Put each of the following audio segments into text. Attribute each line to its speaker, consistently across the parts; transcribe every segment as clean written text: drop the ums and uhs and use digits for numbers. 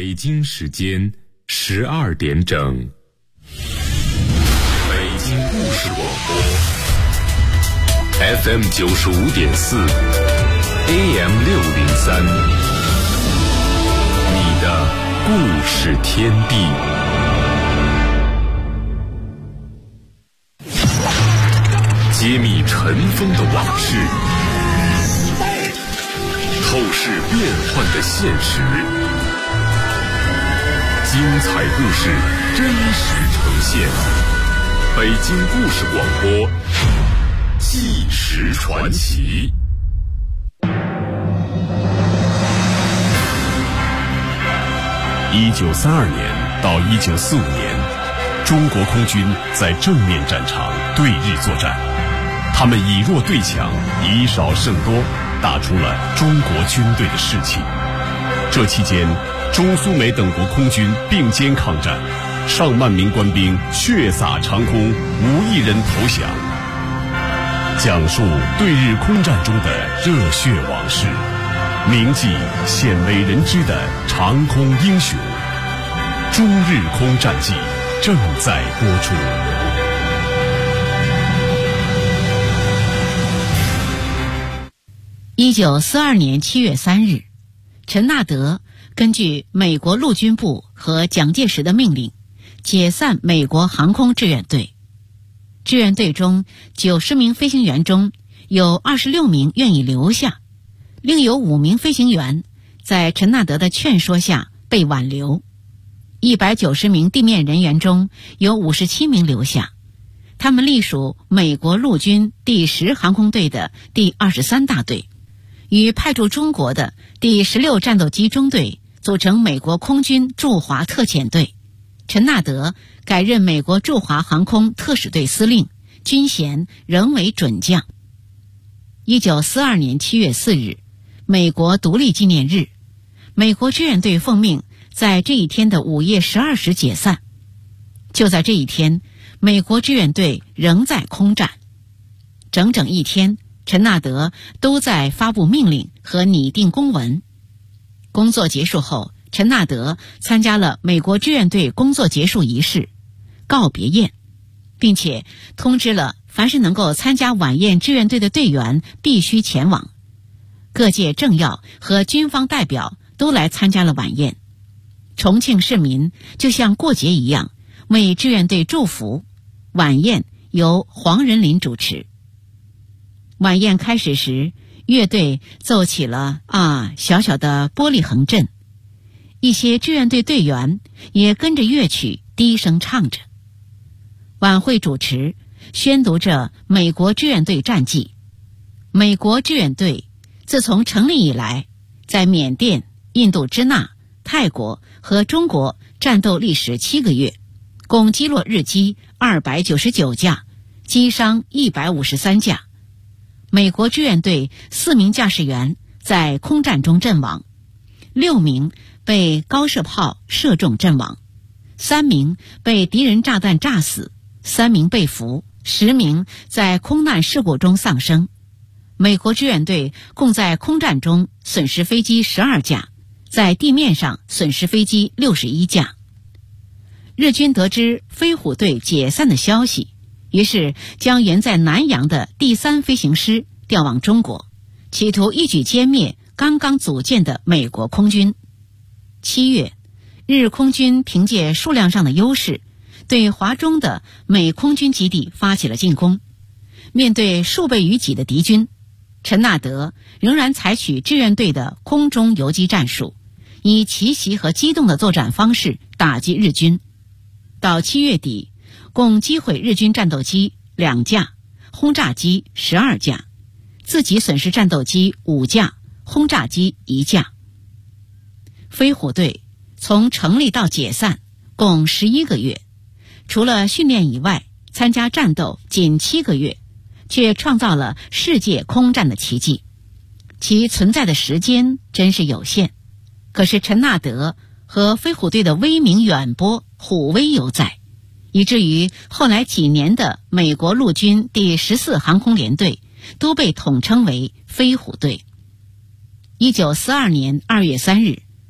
Speaker 1: 北京时间12点整，北京故事广播 FM 95.4 AM 603，你的故事天地。揭秘尘封的往事，透视变幻的现实，精彩故事真实呈现。北京故事广播，纪实传奇。1932年到1945年，中国空军在正面战场对日作战，他们以弱对强，以少胜多，打出了中国军队的士气。这期间，中苏美等国空军并肩抗战，上万名官兵血洒长空，无一人投降。讲述对日空战中的热血往事，铭记鲜为人知的长空英雄。中日空战记正在播出。
Speaker 2: 1942年7月3日，陈纳德根据美国陆军部和蒋介石的命令，解散美国航空志愿队。志愿队中90名飞行员中有26名愿意留下，另有5名飞行员在陈纳德的劝说下被挽留。190名地面人员中有57名留下，他们隶属美国陆军第10航空队的第23大队，与派驻中国的第16战斗机中队组成美国空军驻华特遣队。陈纳德改任美国驻华航空特使队司令，军衔仍为准将。1942年7月4日，美国独立纪念日，美国志愿队奉命在这一天的午夜12时解散。就在这一天，美国志愿队仍在空战。整整一天，陈纳德都在发布命令和拟定公文。工作结束后，陈纳德参加了美国志愿队工作结束仪式告别宴，并且通知了凡是能够参加晚宴志愿队的队员必须前往。各界政要和军方代表都来参加了晚宴。重庆市民就像过节一样为志愿队祝福。晚宴由黄仁霖主持。晚宴开始时，乐队奏起了小小的玻璃横震，一些志愿队队员也跟着乐曲低声唱着。晚会主持宣读着美国志愿队战绩。美国志愿队自从成立以来，在缅甸、印度支那、泰国和中国战斗历时7个月，共击落日机299架，击伤153架。美国志愿队4名驾驶员在空战中阵亡，6名被高射炮射中阵亡，3名被敌人炸弹炸死，3名被俘，10名在空难事故中丧生。美国志愿队共在空战中损失飞机12架，在地面上损失飞机61架。日军得知飞虎队解散的消息，于是将原在南洋的第3飞行师调往中国，企图一举歼灭刚刚组建的美国空军。7月，日空军凭借数量上的优势，对华中的美空军基地发起了进攻。面对数倍于己的敌军，陈纳德仍然采取志愿队的空中游击战术，以奇袭和机动的作战方式打击日军。到7月底，共击毁日军战斗机2架，轰炸机12架，自己损失战斗机5架，轰炸机1架。飞虎队从成立到解散共11个月，除了训练以外，参加战斗仅7个月，却创造了世界空战的奇迹。其存在的时间真是有限，可是陈纳德和飞虎队的威名远播，虎威犹在，以至于后来几年的美国陆军第14航空联队都被统称为飞虎队。1942年2月3日，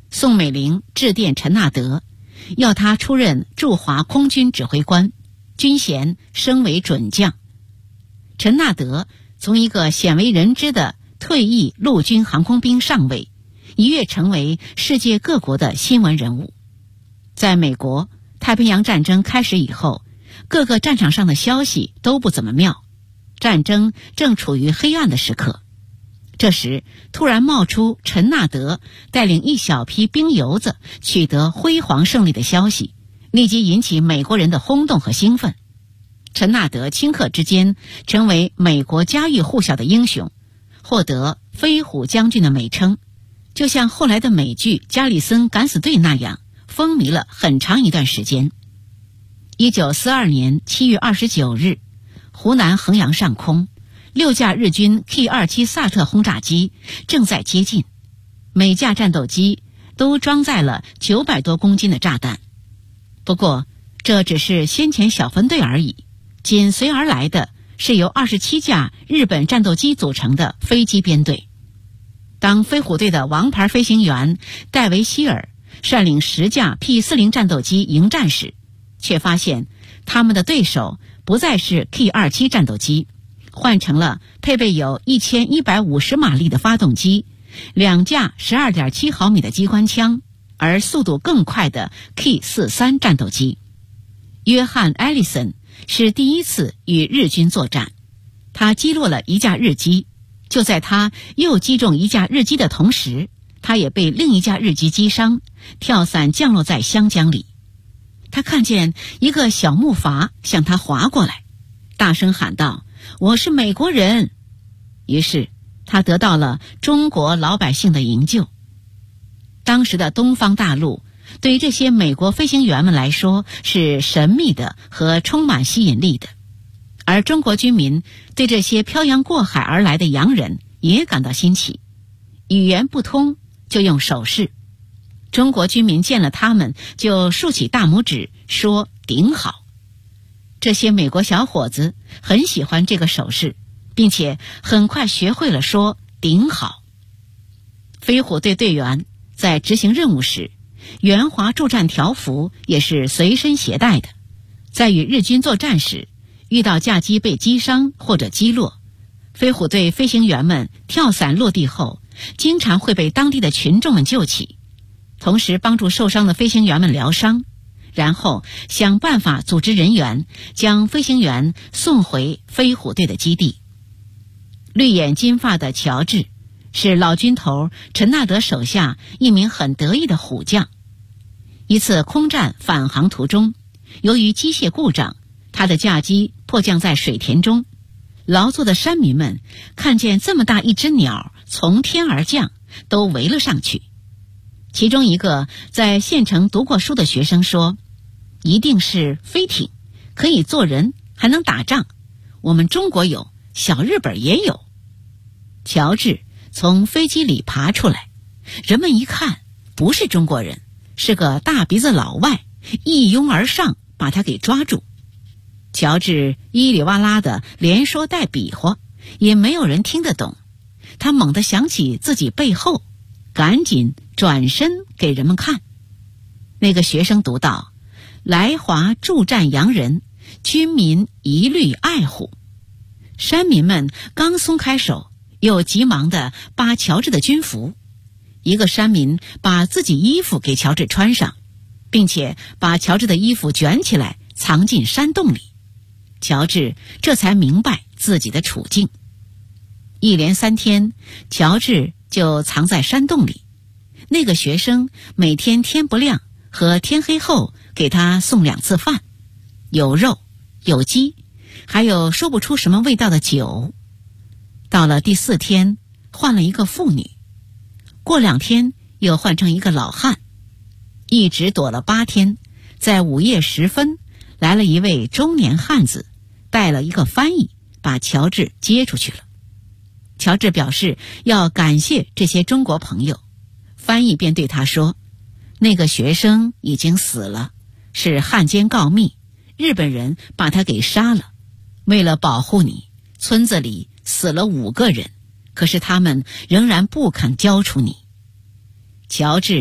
Speaker 2: 宋美龄致电陈纳德，要他出任驻华空军指挥官，军衔升为准将。陈纳德从一个鲜为人知的退役陆军航空兵上尉，一跃成为世界各国的新闻人物。在美国，太平洋战争开始以后，各个战场上的消息都不怎么妙，战争正处于黑暗的时刻。这时突然冒出陈纳德带领一小批兵油子取得辉煌胜利的消息，立即引起美国人的轰动和兴奋。陈纳德顷刻之间成为美国家喻户晓的英雄，获得飞虎将军的美称，就像后来的美剧《加里森敢死队》那样，风靡了很长一段时间。1942年7月29日，湖南衡阳上空，6架日军 K-27 萨特轰炸机正在接近，每架战斗机都装载了900多公斤的炸弹。不过这只是先遣小分队而已，紧随而来的是由27架日本战斗机组成的飞机编队。当飞虎队的王牌飞行员戴维希尔率领10架 P-40 战斗机迎战时，却发现他们的对手不再是 K-27 战斗机，换成了配备有1150马力的发动机，2架 12.7 毫米的机关枪，而速度更快的 K-43 战斗机。约翰·艾利森是第一次与日军作战，他击落了一架日机，就在他又击中一架日机的同时，他也被另一架日机击伤，跳伞降落在湘江里。他看见一个小木筏向他划过来，大声喊道：“我是美国人！”于是他得到了中国老百姓的营救。当时的东方大陆对这些美国飞行员们来说是神秘的和充满吸引力的，而中国军民对这些漂洋过海而来的洋人也感到新奇。语言不通就用手势，中国军民见了他们就竖起大拇指说顶好。这些美国小伙子很喜欢这个手势，并且很快学会了说顶好。飞虎队队员在执行任务时，援华助战条幅也是随身携带的。在与日军作战时，遇到架机被击伤或者击落，飞虎队飞行员们跳伞落地后，经常会被当地的群众们救起，同时帮助受伤的飞行员们疗伤，然后想办法组织人员将飞行员送回飞虎队的基地。绿眼金发的乔治是老军头陈纳德手下一名很得意的虎将。一次空战返航途中，由于机械故障，他的架机迫降在水田中。劳作的山民们看见这么大一只鸟从天而降，都围了上去。其中一个在县城读过书的学生说：“一定是飞艇，可以坐人，还能打仗。我们中国有，小日本也有。”乔治从飞机里爬出来，人们一看，不是中国人，是个大鼻子老外，一拥而上把他给抓住。乔治叽里哇啦的连说带比划，也没有人听得懂。他猛地想起自己背后，赶紧转身给人们看。那个学生读道：“来华助战洋人，军民一律爱护。”山民们刚松开手，又急忙地扒乔治的军服。一个山民把自己衣服给乔治穿上，并且把乔治的衣服卷起来藏进山洞里。乔治这才明白自己的处境。一连3天，乔治就藏在山洞里。那个学生每天天不亮和天黑后给他送2次饭，有肉有鸡，还有说不出什么味道的酒。到了第4天，换了一个妇女，过2天又换成一个老汉，一直躲了8天，在午夜时分来了一位中年汉子，带了一个翻译，把乔治接出去了。乔治表示要感谢这些中国朋友，翻译便对他说：“那个学生已经死了，是汉奸告密，日本人把他给杀了。为了保护你，村子里死了5个人，可是他们仍然不肯交出你。”乔治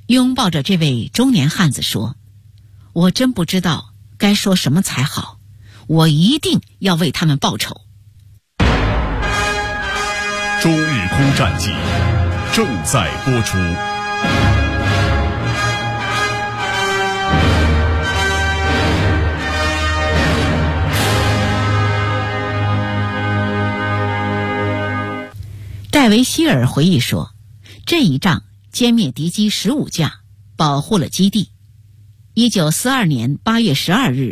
Speaker 2: 拥抱着这位中年汉子说：“我真不知道该说什么才好，我一定要为他们报仇。”
Speaker 1: 中日空战记正在播出。
Speaker 2: 戴维希尔回忆说，这一仗歼灭敌机15架，保护了基地。1942年8月12日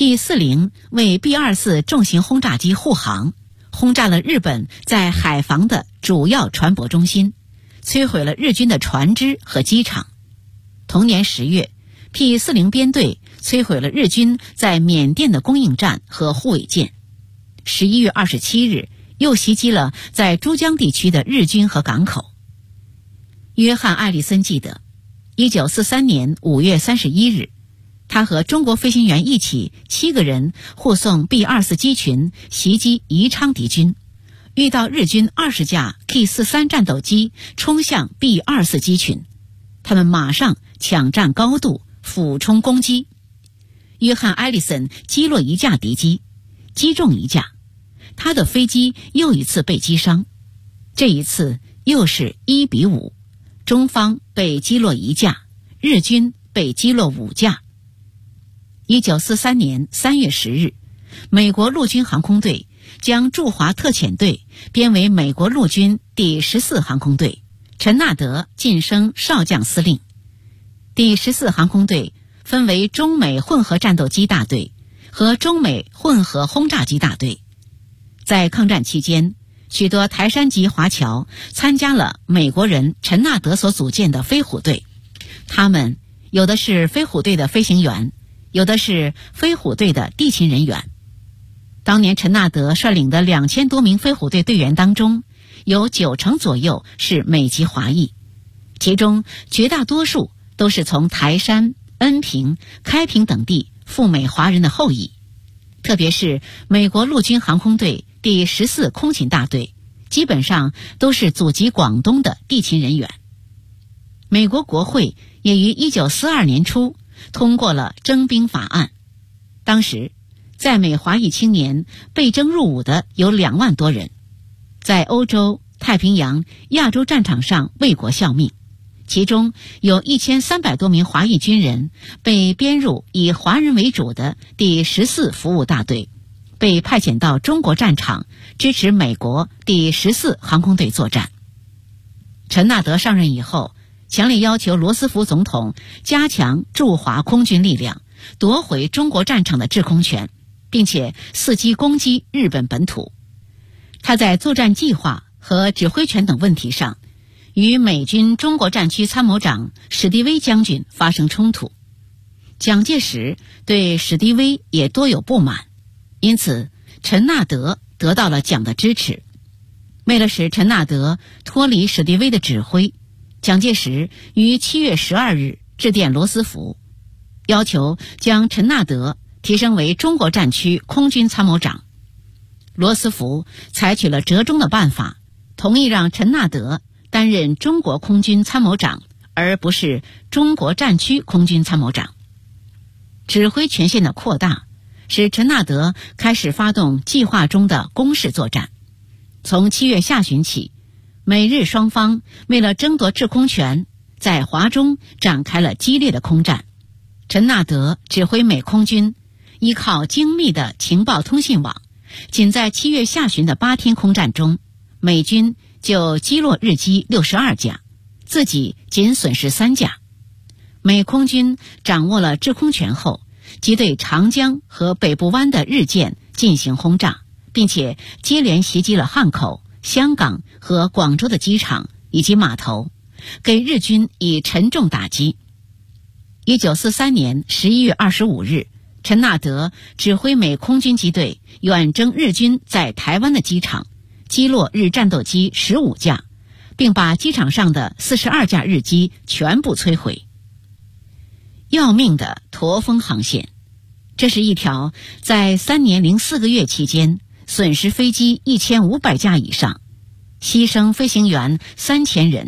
Speaker 2: P-40 为 B-24 重型轰炸机护航，轰炸了日本在海防的主要船舶中心，摧毁了日军的船只和机场。同年10月 P-40 编队摧毁了日军在缅甸的供应站和护卫舰。11月27日又袭击了在珠江地区的日军和港口。约翰·艾利森记得，1943年5月31日，他和中国飞行员一起7个人护送 B-24 机群袭击宜昌敌军，遇到日军20架 K-43 战斗机冲向 B-24 机群，他们马上抢占高度，俯冲攻击。约翰·艾利森击落1架敌机，击中1架，他的飞机又一次被击伤，这一次又是1比5，中方被击落1架，日军被击落5架。1943年3月10日，美国陆军航空队将驻华特遣队编为美国陆军第14航空队，陈纳德晋升少将司令。第14航空队分为中美混合战斗机大队和中美混合轰炸机大队。在抗战期间，许多台山籍华侨参加了美国人陈纳德所组建的飞虎队，他们有的是飞虎队的飞行员，有的是飞虎队的地勤人员。当年陈纳德率领的2000多名飞虎队队员当中，有90%左右是美籍华裔，其中绝大多数都是从台山、恩平、开平等地赴美华人的后裔。特别是美国陆军航空队第14空勤大队，基本上都是祖籍广东的地勤人员。美国国会也于1942年初通过了征兵法案，当时在美华裔青年被征入伍的有2万多人，在欧洲、太平洋、亚洲战场上为国效命，其中有1300多名华裔军人被编入以华人为主的第14服务大队，被派遣到中国战场支持美国第14航空队作战。陈纳德上任以后，强烈要求罗斯福总统加强驻华空军力量，夺回中国战场的制空权，并且伺机攻击日本本土。他在作战计划和指挥权等问题上与美军中国战区参谋长史迪威将军发生冲突，蒋介石对史迪威也多有不满，因此陈纳德得到了蒋的支持。为了使陈纳德脱离史迪威的指挥，蒋介石于7月12日致电罗斯福，要求将陈纳德提升为中国战区空军参谋长。罗斯福采取了折中的办法，同意让陈纳德担任中国空军参谋长，而不是中国战区空军参谋长。指挥权限的扩大使陈纳德开始发动计划中的攻势作战。从7月下旬起，美日双方为了争夺制空权，在华中展开了激烈的空战。陈纳德指挥美空军依靠精密的情报通信网，仅在7月下旬的8天空战中，美军就击落日机62架，自己仅损失3架。美空军掌握了制空权后，即对长江和北部湾的日舰进行轰炸，并且接连袭击了汉口、香港和广州的机场以及码头，给日军以沉重打击。1943年11月25日，陈纳德指挥美空军机队远征日军在台湾的机场，击落日战斗机15架，并把机场上的42架日机全部摧毁。要命的驼峰航线，这是一条在3年零4个月期间损失飞机1500架以上，牺牲飞行员3000人，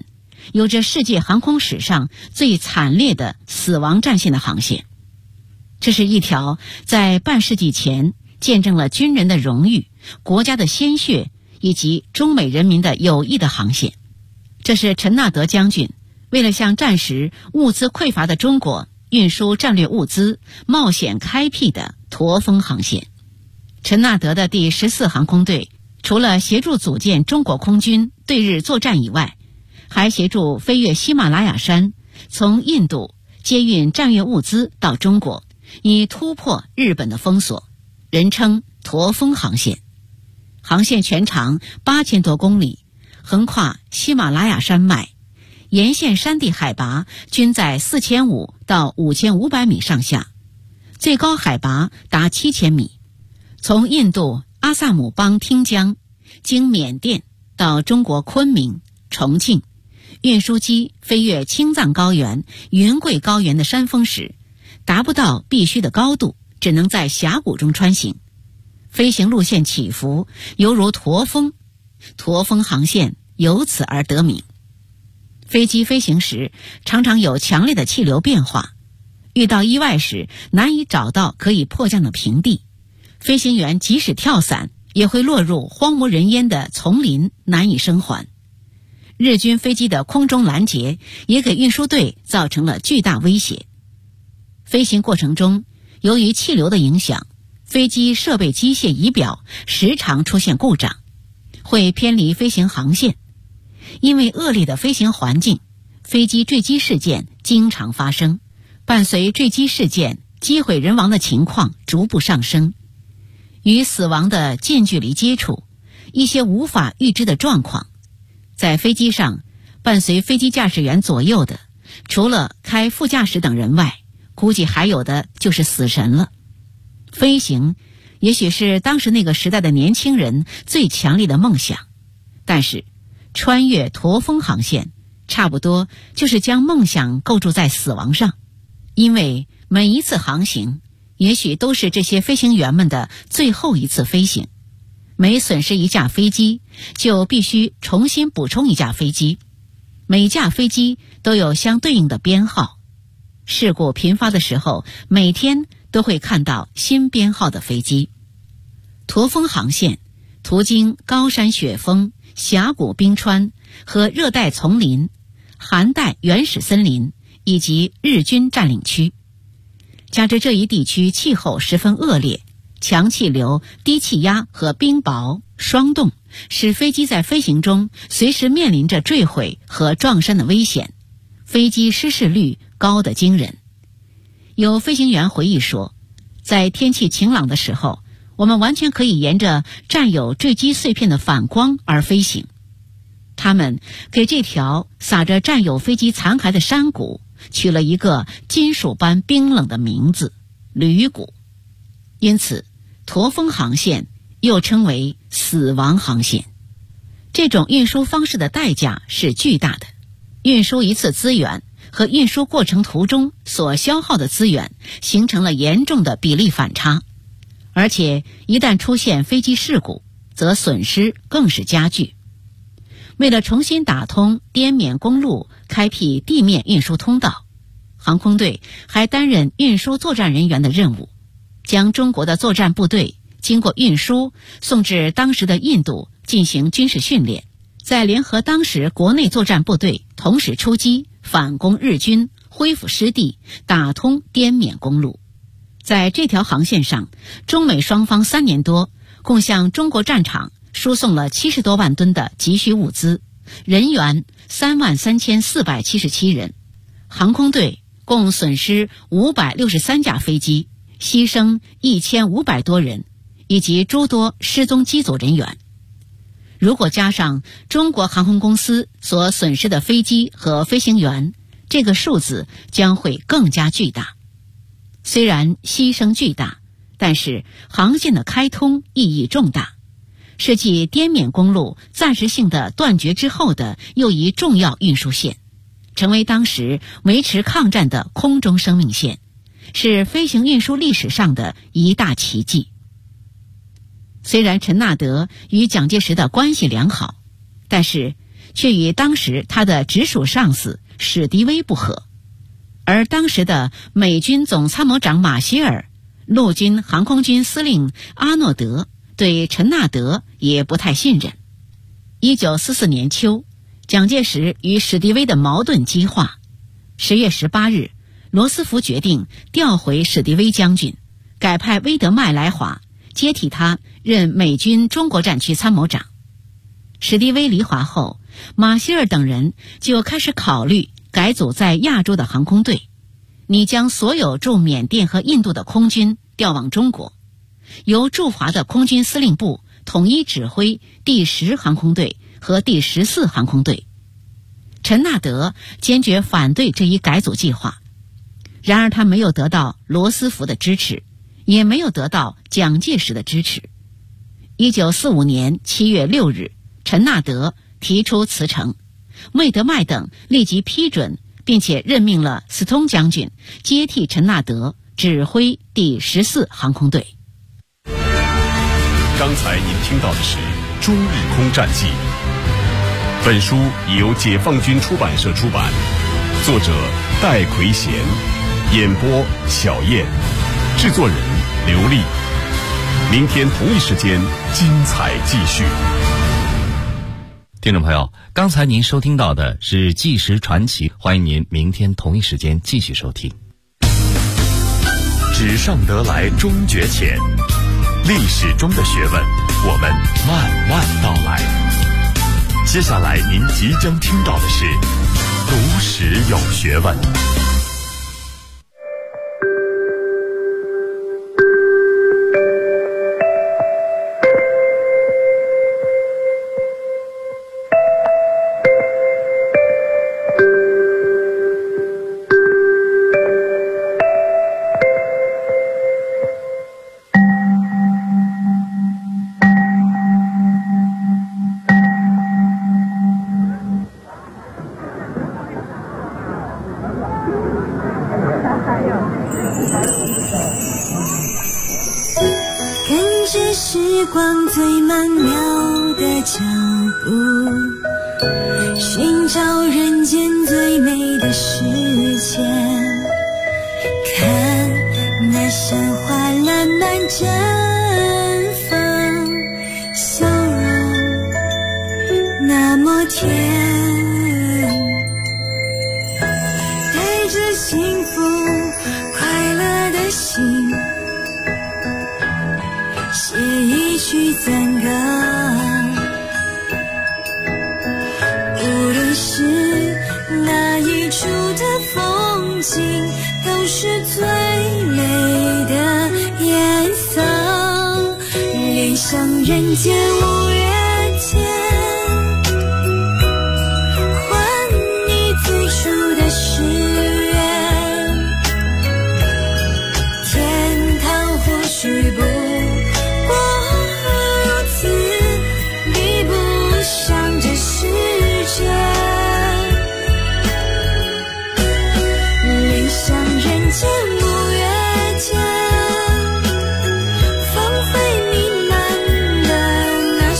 Speaker 2: 有着世界航空史上最惨烈的死亡战线的航线。这是一条在半世纪前见证了军人的荣誉、国家的鲜血以及中美人民的友谊的航线。这是陈纳德将军为了向战时物资匮乏的中国运输战略物资冒险开辟的驼峰航线。陈纳德的第14航空队除了协助组建中国空军对日作战以外，还协助飞越喜马拉雅山，从印度接运战略物资到中国，以突破日本的封锁，人称驼峰航线。航线全长8000多公里，横跨喜马拉雅山脉，沿线山地海拔均在4500到5500米上下，最高海拔达7000米。从印度阿萨姆邦汀江经缅甸到中国昆明、重庆，运输机飞越青藏高原、云贵高原的山峰时，达不到必须的高度，只能在峡谷中穿行，飞行路线起伏，犹如驼峰。驼峰航线由此而得名。飞机飞行时常常有强烈的气流变化，遇到意外时难以找到可以迫降的平地，飞行员即使跳伞也会落入荒无人烟的丛林，难以生还。日军飞机的空中拦截也给运输队造成了巨大威胁。飞行过程中，由于气流的影响，飞机设备机械仪表时常出现故障，会偏离飞行航线。因为恶劣的飞行环境，飞机坠机事件经常发生，伴随坠机事件机毁人亡的情况逐步上升。与死亡的近距离接触，一些无法预知的状况，在飞机上伴随飞机驾驶员左右的，除了开副驾驶等人外，估计还有的就是死神了。飞行也许是当时那个时代的年轻人最强烈的梦想，但是穿越驼峰航线差不多就是将梦想构筑在死亡上。因为每一次航行也许都是这些飞行员们的最后一次飞行，每损失一架飞机就必须重新补充一架飞机，每架飞机都有相对应的编号。事故频发的时候，每天都会看到新编号的飞机。驼峰航线途经高山雪峰、峡谷冰川和热带丛林、寒带原始森林以及日军占领区。加之这一地区气候十分恶劣，强气流、低气压和冰雹、霜冻使飞机在飞行中随时面临着坠毁和撞山的危险，飞机失事率高得惊人。有飞行员回忆说，在天气晴朗的时候，我们完全可以沿着占有坠机碎片的反光而飞行。他们给这条撒着占有飞机残骸的山谷取了一个金属般冰冷的名字——铝谷。因此，驼峰航线又称为死亡航线。这种运输方式的代价是巨大的，运输一次资源和运输过程途中所消耗的资源形成了严重的比例反差，而且一旦出现飞机事故，则损失更是加剧。为了重新打通滇缅公路，开辟地面运输通道，航空队还担任运输作战人员的任务，将中国的作战部队经过运输送至当时的印度进行军事训练，再联合当时国内作战部队同时出击，反攻日军，恢复失地，打通滇缅公路。在这条航线上，中美双方3年多共向中国战场输送了70多万吨的急需物资，人员33477人，航空队共损失563架飞机，牺牲1500多人，以及诸多失踪机组人员。如果加上中国航空公司所损失的飞机和飞行员，这个数字将会更加巨大。虽然牺牲巨大，但是航线的开通意义重大，是继滇缅公路暂时性的断绝之后的又一重要运输线，成为当时维持抗战的空中生命线，是飞行运输历史上的一大奇迹。虽然陈纳德与蒋介石的关系良好，但是却与当时他的直属上司史迪威不和，而当时的美军总参谋长马歇尔、陆军航空军司令阿诺德对陈纳德也不太信任。1944年秋，蒋介石与史迪威的矛盾激化。10月18日，罗斯福决定调回史迪威将军，改派威德迈来华接替他任美军中国战区参谋长。史迪威离华后，马歇尔等人就开始考虑改组在亚洲的航空队，拟将所有驻缅甸和印度的空军调往中国，由驻华的空军司令部统一指挥第10航空队和第14航空队。陈纳德坚决反对这一改组计划，然而他没有得到罗斯福的支持，也没有得到蒋介石的支持。1945年7月6日，陈纳德提出辞呈，魏德迈等立即批准，并且任命了斯通将军接替陈纳德指挥第14航空队。
Speaker 1: 刚才您听到的是《中日空战记》，本书已由解放军出版社出版，作者戴奎贤，演播小燕，制作人刘丽。明天同一时间精彩继续。
Speaker 3: 听众朋友，刚才您收听到的是《纪实传奇》，欢迎您明天同一时间继续收听。
Speaker 1: 纸上得来终觉浅，历史中的学问，我们慢慢道来。接下来您即将听到的是读史有学问。
Speaker 4: 时光最曼妙的脚步，寻找人间最美的世界。看那山花烂漫绽放，笑容那么甜，带着幸福快乐的心，写一曲赞歌。无论是哪一处的风景，都是最美的颜色。恋上人间五月天，还你最初的誓愿。天堂或许不放飞弥漫的那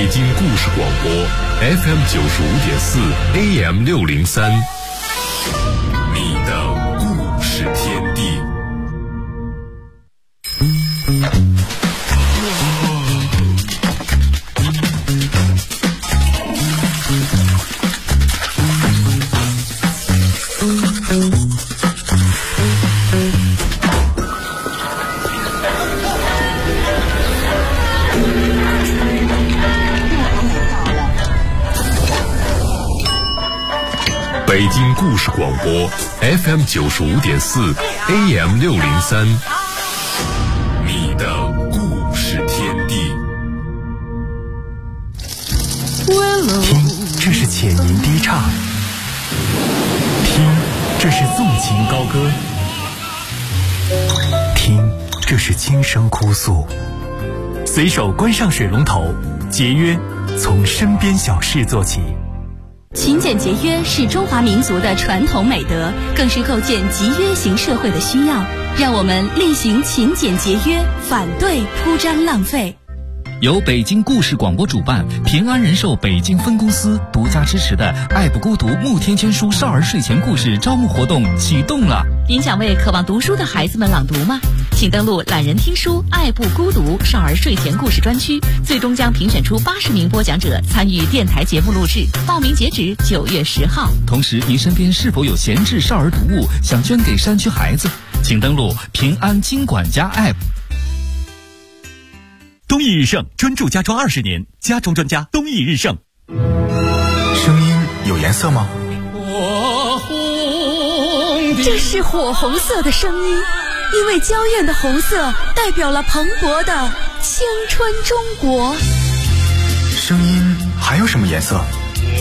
Speaker 1: 京故事广播 FM95.4 AM603， 你的故事天地。北京故事广播 FM95.4 AM603， 你的故事天地。
Speaker 5: 听，这是浅吟低唱；听，这是纵情高歌；听，这是轻声哭诉。随手关上水龙头，节约从身边小事做起。
Speaker 6: 勤俭节约是中华民族的传统美德，更是构建集约型社会的需要。让我们厉行勤俭节约，反对铺张浪费。
Speaker 3: 由北京故事广播主办，平安人寿北京分公司独家支持的爱不孤独慕天千书少儿睡前故事招募活动启动了。
Speaker 2: 您想为渴望读书的孩子们朗读吗？请登录懒人听书爱不孤独少儿睡前故事专区，最终将评选出80名播讲者参与电台节目录制，报名截止9月10号。
Speaker 3: 同时，您身边是否有闲置少儿读物想捐给山区孩子？请登录平安金管家 App。
Speaker 5: 东益日盛专注家装20年，家装专家东益日盛。声音有颜色吗？
Speaker 6: 这是火红色的声音，因为娇艳的红色代表了蓬勃的青春中国。
Speaker 5: 声音还有什么颜色？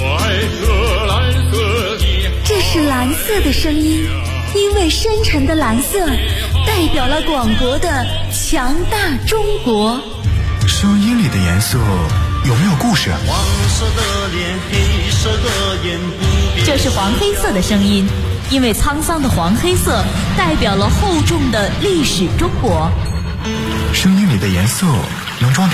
Speaker 6: 这是蓝色的声音，因为深沉的蓝色代表了广博的强大中国。
Speaker 5: 声音里的颜色有没有故事？
Speaker 7: 黄色的脸，黑色的眼，不变。
Speaker 6: 这是黄黑色的声音，因为沧桑的黄黑色代表了厚重的历史中国。
Speaker 5: 声音里的颜色能装点